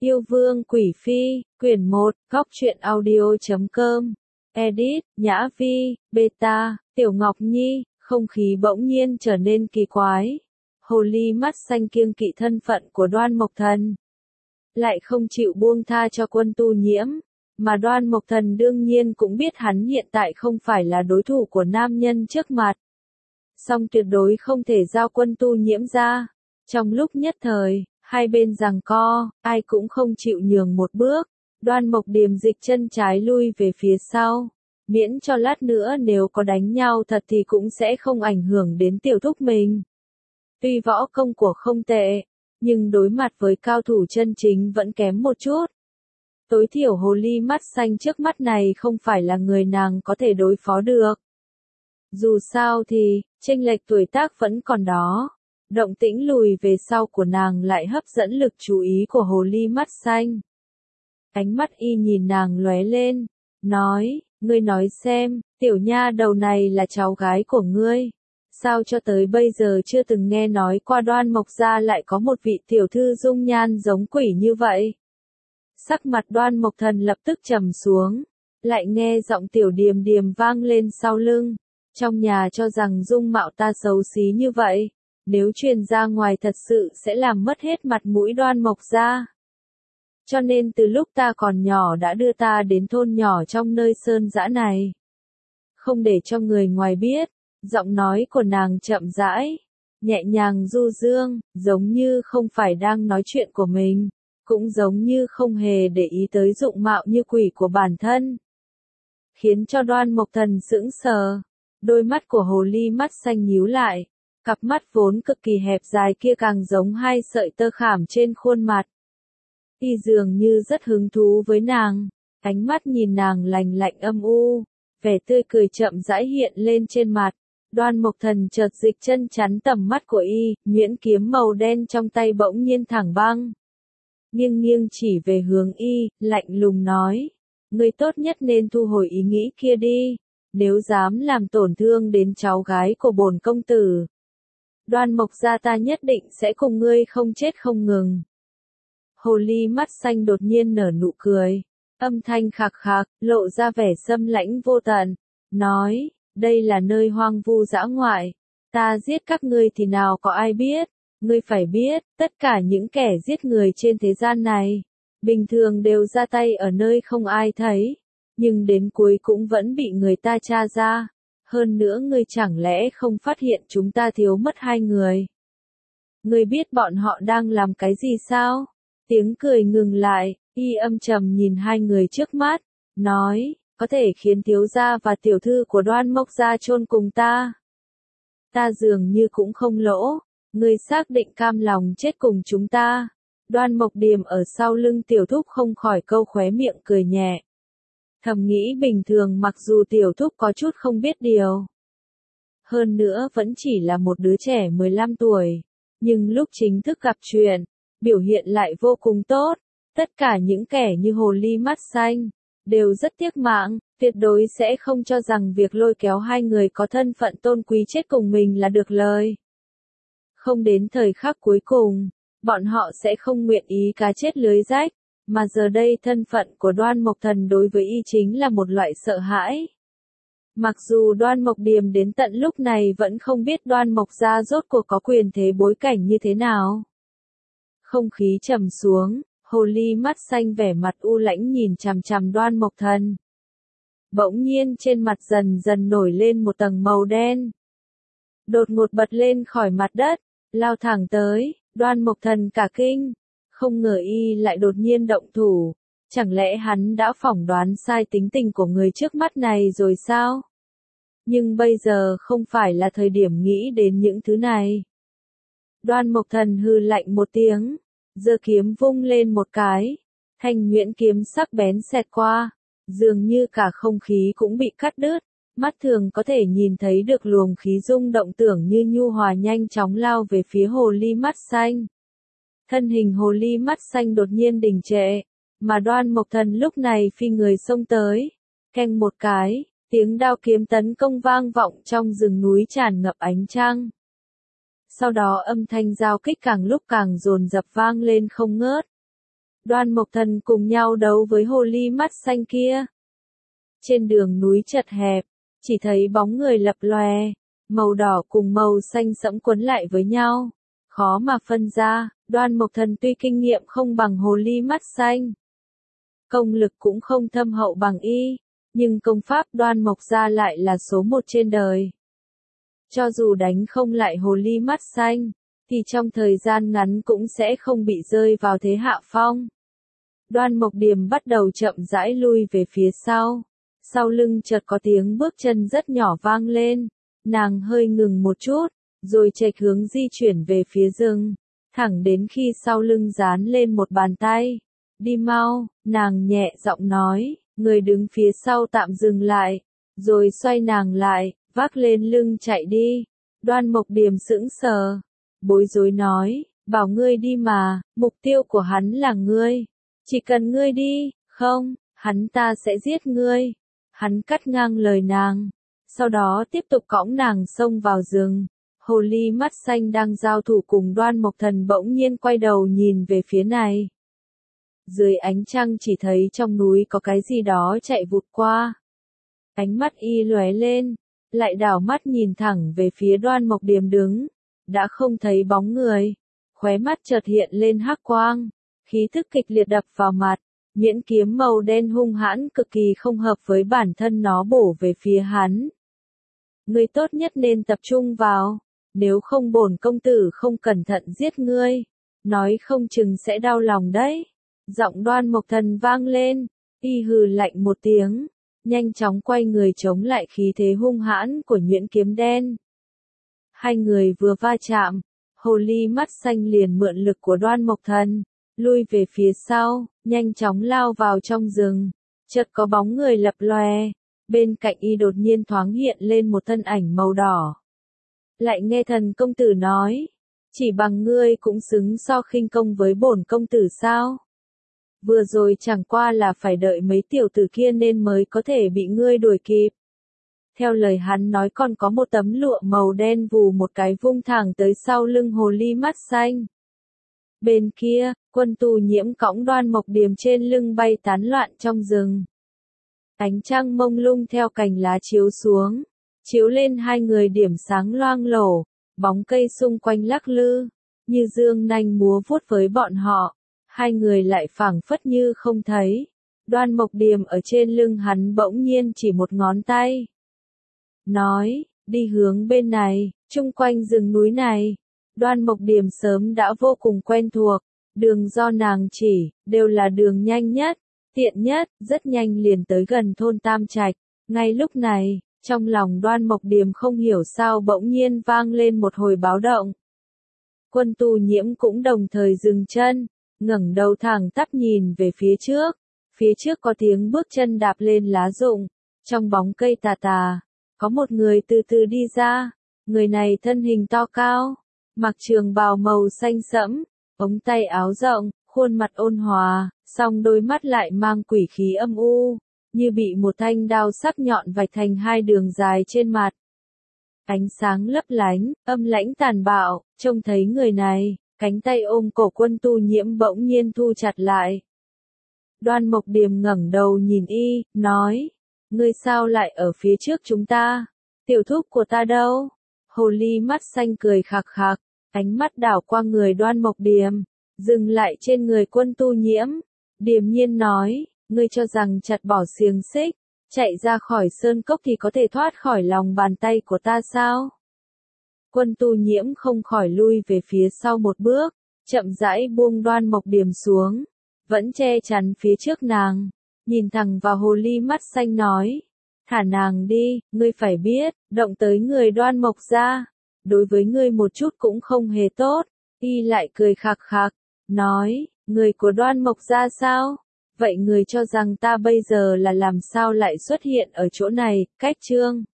Yêu Vương Quỷ Phi, quyển 1, góc truyện audio.com. Edit, Nhã Vi, Beta, Tiểu Ngọc Nhi, không khí bỗng nhiên trở nên kỳ quái. Hồ ly mắt xanh kiêng kỵ thân phận của Đoan Mộc Thần, lại không chịu buông tha cho Quân Tu Nhiễm, mà Đoan Mộc Thần đương nhiên cũng biết hắn hiện tại không phải là đối thủ của nam nhân trước mặt. Song tuyệt đối không thể giao Quân Tu Nhiễm ra. Trong lúc nhất thời, hai bên giằng co, ai cũng không chịu nhường một bước. Đoan Mộc Điềm dịch chân trái lui về phía sau, miễn cho lát nữa nếu có đánh nhau thật thì cũng sẽ không ảnh hưởng đến tiểu thúc mình. Tuy võ công của không tệ, nhưng đối mặt với cao thủ chân chính vẫn kém một chút. Tối thiểu hồ ly mắt xanh trước mắt này không phải là người nàng có thể đối phó được. Dù sao thì, chênh lệch tuổi tác vẫn còn đó. Động tĩnh lùi về sau của nàng lại hấp dẫn lực chú ý của hồ ly mắt xanh. Ánh mắt y nhìn nàng lóe lên, nói, ngươi nói xem, tiểu nha đầu này là cháu gái của ngươi. Sao cho tới bây giờ chưa từng nghe nói qua Đoan Mộc gia lại có một vị tiểu thư dung nhan giống quỷ như vậy. Sắc mặt Đoan Mộc Thần lập tức trầm xuống, lại nghe giọng tiểu Điềm Điềm vang lên sau lưng. Trong nhà cho rằng dung mạo ta xấu xí như vậy, nếu truyền ra ngoài thật sự sẽ làm mất hết mặt mũi Đoan Mộc gia. Cho nên từ lúc ta còn nhỏ đã đưa ta đến thôn nhỏ trong nơi sơn dã này. Không để cho người ngoài biết, giọng nói của nàng chậm rãi, nhẹ nhàng du dương, giống như không phải đang nói chuyện của mình, cũng giống như không hề để ý tới dụng mạo như quỷ của bản thân. Khiến cho Đoan Mộc Thần sững sờ, đôi mắt của hồ ly mắt xanh nhíu lại, cặp mắt vốn cực kỳ hẹp dài kia càng giống hai sợi tơ khảm trên khuôn mặt. Y dường như rất hứng thú với nàng, ánh mắt nhìn nàng lạnh lạnh âm u, vẻ tươi cười chậm rãi hiện lên trên mặt. Đoan Mộc Thần chợt dịch chân chắn tầm mắt của y, nhuyễn kiếm màu đen trong tay bỗng nhiên thẳng băng. Nghiêng nghiêng chỉ về hướng y, lạnh lùng nói, ngươi tốt nhất nên thu hồi ý nghĩ kia đi, nếu dám làm tổn thương đến cháu gái của bổn công tử. Đoan Mộc gia ta nhất định sẽ cùng ngươi không chết không ngừng. Hồ ly mắt xanh đột nhiên nở nụ cười, âm thanh khạc khạc, lộ ra vẻ xâm lãnh vô tận, nói, đây là nơi hoang vu dã ngoại, ta giết các ngươi thì nào có ai biết, ngươi phải biết, tất cả những kẻ giết người trên thế gian này, bình thường đều ra tay ở nơi không ai thấy, nhưng đến cuối cũng vẫn bị người ta tra ra, hơn nữa ngươi chẳng lẽ không phát hiện chúng ta thiếu mất 2 người. Ngươi biết bọn họ đang làm cái gì sao? Tiếng cười ngừng lại, y âm trầm nhìn hai người trước mắt, nói, có thể khiến thiếu gia và tiểu thư của Đoan Mộc gia chôn cùng ta. Ta dường như cũng không lỗ, ngươi xác định cam lòng chết cùng chúng ta. Đoan Mộc Điềm ở sau lưng tiểu thúc không khỏi câu khóe miệng cười nhẹ. Thầm nghĩ bình thường mặc dù tiểu thúc có chút không biết điều. Hơn nữa vẫn chỉ là một đứa trẻ 15 tuổi, nhưng lúc chính thức gặp chuyện, biểu hiện lại vô cùng tốt. Tất cả những kẻ như hồ ly mắt xanh, đều rất tiếc mạng, tuyệt đối sẽ không cho rằng việc lôi kéo hai người có thân phận tôn quý chết cùng mình là được lời. Không đến thời khắc cuối cùng, bọn họ sẽ không nguyện ý cá chết lưới rách, mà giờ đây thân phận của Đoan Mộc Thần đối với y chính là một loại sợ hãi. Mặc dù Đoan Mộc Điềm đến tận lúc này vẫn không biết Đoan Mộc gia rốt cuộc có quyền thế bối cảnh như thế nào. Không khí trầm xuống, hồ ly mắt xanh vẻ mặt u lãnh nhìn chằm chằm Đoan Mộc Thần. Bỗng nhiên trên mặt dần dần nổi lên một tầng màu đen. Đột ngột bật lên khỏi mặt đất, lao thẳng tới, Đoan Mộc Thần cả kinh, không ngờ y lại đột nhiên động thủ, chẳng lẽ hắn đã phỏng đoán sai tính tình của người trước mắt này rồi sao? Nhưng bây giờ không phải là thời điểm nghĩ đến những thứ này. Đoan Mộc Thần hừ lạnh một tiếng, giơ kiếm vung lên một cái, thanh nhuyễn kiếm sắc bén xẹt qua, dường như cả không khí cũng bị cắt đứt, mắt thường có thể nhìn thấy được luồng khí rung động tưởng như nhu hòa nhanh chóng lao về phía hồ ly mắt xanh. Thân hình hồ ly mắt xanh đột nhiên đình trệ, mà Đoan Mộc Thần lúc này phi người xông tới, keng một cái, tiếng đao kiếm tấn công vang vọng trong rừng núi tràn ngập ánh trăng. Sau đó âm thanh giao kích càng lúc càng dồn dập vang lên không ngớt. Đoan Mộc Thần cùng nhau đấu với hồ ly mắt xanh kia. Trên đường núi chật hẹp, chỉ thấy bóng người lập lòe, màu đỏ cùng màu xanh sẫm quấn lại với nhau, khó mà phân ra. Đoan Mộc Thần tuy kinh nghiệm không bằng hồ ly mắt xanh, công lực cũng không thâm hậu bằng y, nhưng công pháp Đoan Mộc gia lại là số một trên đời. Cho dù đánh không lại hồ ly mắt xanh, thì trong thời gian ngắn cũng sẽ không bị rơi vào thế hạ phong. Đoan Mộc Điềm bắt đầu chậm rãi lui về phía sau lưng chợt có tiếng bước chân rất nhỏ vang lên, nàng hơi ngừng một chút, rồi chệch hướng di chuyển về phía rừng, thẳng đến khi sau lưng dán lên một bàn tay. Đi mau, nàng nhẹ giọng nói, người đứng phía sau tạm dừng lại, rồi xoay nàng lại, vác lên lưng chạy đi. Đoan Mộc Điềm sững sờ, bối rối nói, bảo ngươi đi mà, mục tiêu của hắn là ngươi. Chỉ cần ngươi đi, không, hắn ta sẽ giết ngươi. Hắn cắt ngang lời nàng, sau đó tiếp tục cõng nàng xông vào rừng. Hồ ly mắt xanh đang giao thủ cùng Đoan Mộc Thần bỗng nhiên quay đầu nhìn về phía này. Dưới ánh trăng chỉ thấy trong núi có cái gì đó chạy vụt qua. Ánh mắt y lóe lên, lại đảo mắt nhìn thẳng về phía Đoan Mộc Điềm đứng, đã không thấy bóng người, khóe mắt chợt hiện lên hắc quang, khí thức kịch liệt đập vào mặt, nhuyễn kiếm màu đen hung hãn cực kỳ không hợp với bản thân nó bổ về phía hắn. Ngươi tốt nhất nên tập trung vào, nếu không bổn công tử không cẩn thận giết ngươi, nói không chừng sẽ đau lòng đấy. Giọng Đoan Mộc Thần vang lên, y hừ lạnh một tiếng, nhanh chóng quay người chống lại khí thế hung hãn của nhuyễn kiếm đen. Hai người vừa va chạm, hồ ly mắt xanh liền mượn lực của Đoan Mộc Thần, lui về phía sau, nhanh chóng lao vào trong rừng. Chợt có bóng người lập lòe, bên cạnh y đột nhiên thoáng hiện lên một thân ảnh màu đỏ. Lại nghe Thần công tử nói, chỉ bằng ngươi cũng xứng so khinh công với bổn công tử sao? Vừa rồi chẳng qua là phải đợi mấy tiểu tử kia nên mới có thể bị ngươi đuổi kịp. Theo lời hắn nói còn có một tấm lụa màu đen vù một cái vung thẳng tới sau lưng hồ ly mắt xanh. Bên kia, Quân Tu Nhiễm cõng Đoan Mộc Điềm trên lưng bay tán loạn trong rừng. Ánh trăng mông lung theo cành lá chiếu xuống, chiếu lên hai người điểm sáng loang lổ, bóng cây xung quanh lắc lư, như dương nanh múa vuốt với bọn họ. Hai người lại phảng phất như không thấy. Đoan Mộc Điềm ở trên lưng hắn bỗng nhiên chỉ một ngón tay. Nói, đi hướng bên này, chung quanh rừng núi này. Đoan Mộc Điềm sớm đã vô cùng quen thuộc, đường do nàng chỉ, đều là đường nhanh nhất, tiện nhất, rất nhanh liền tới gần thôn Tam Trạch. Ngay lúc này, trong lòng Đoan Mộc Điềm không hiểu sao bỗng nhiên vang lên một hồi báo động. Quân Tu Nhiễm cũng đồng thời dừng chân, ngẩng đầu thẳng tắp nhìn về phía trước có tiếng bước chân đạp lên lá rụng, trong bóng cây tà tà, có một người từ từ đi ra, người này thân hình to cao, mặc trường bào màu xanh sẫm, ống tay áo rộng, khuôn mặt ôn hòa, song đôi mắt lại mang quỷ khí âm u, như bị một thanh đao sắc nhọn vạch thành hai đường dài trên mặt. Ánh sáng lấp lánh, âm lãnh tàn bạo, trông thấy người này, cánh tay ôm cổ Quân Tu Nhiễm bỗng nhiên thu chặt lại. Đoan Mộc Điềm ngẩng đầu nhìn y, nói, ngươi sao lại ở phía trước chúng ta? Tiểu thúc của ta đâu? Hồ ly mắt xanh cười khạc khạc, ánh mắt đảo qua người Đoan Mộc Điềm, dừng lại trên người Quân Tu Nhiễm, điềm nhiên nói, ngươi cho rằng chặt bỏ xiềng xích, chạy ra khỏi sơn cốc thì có thể thoát khỏi lòng bàn tay của ta sao? Quân Tu Nhiễm không khỏi lui về phía sau một bước, chậm rãi buông Đoan Mộc Điềm xuống, vẫn che chắn phía trước nàng, nhìn thẳng vào hồ ly mắt xanh nói, thả nàng đi, ngươi phải biết, động tới người Đoan Mộc gia, đối với ngươi một chút cũng không hề tốt. Y lại cười khạc khạc, nói, người của Đoan Mộc gia sao? Vậy người cho rằng ta bây giờ là làm sao lại xuất hiện ở chỗ này? Cách chương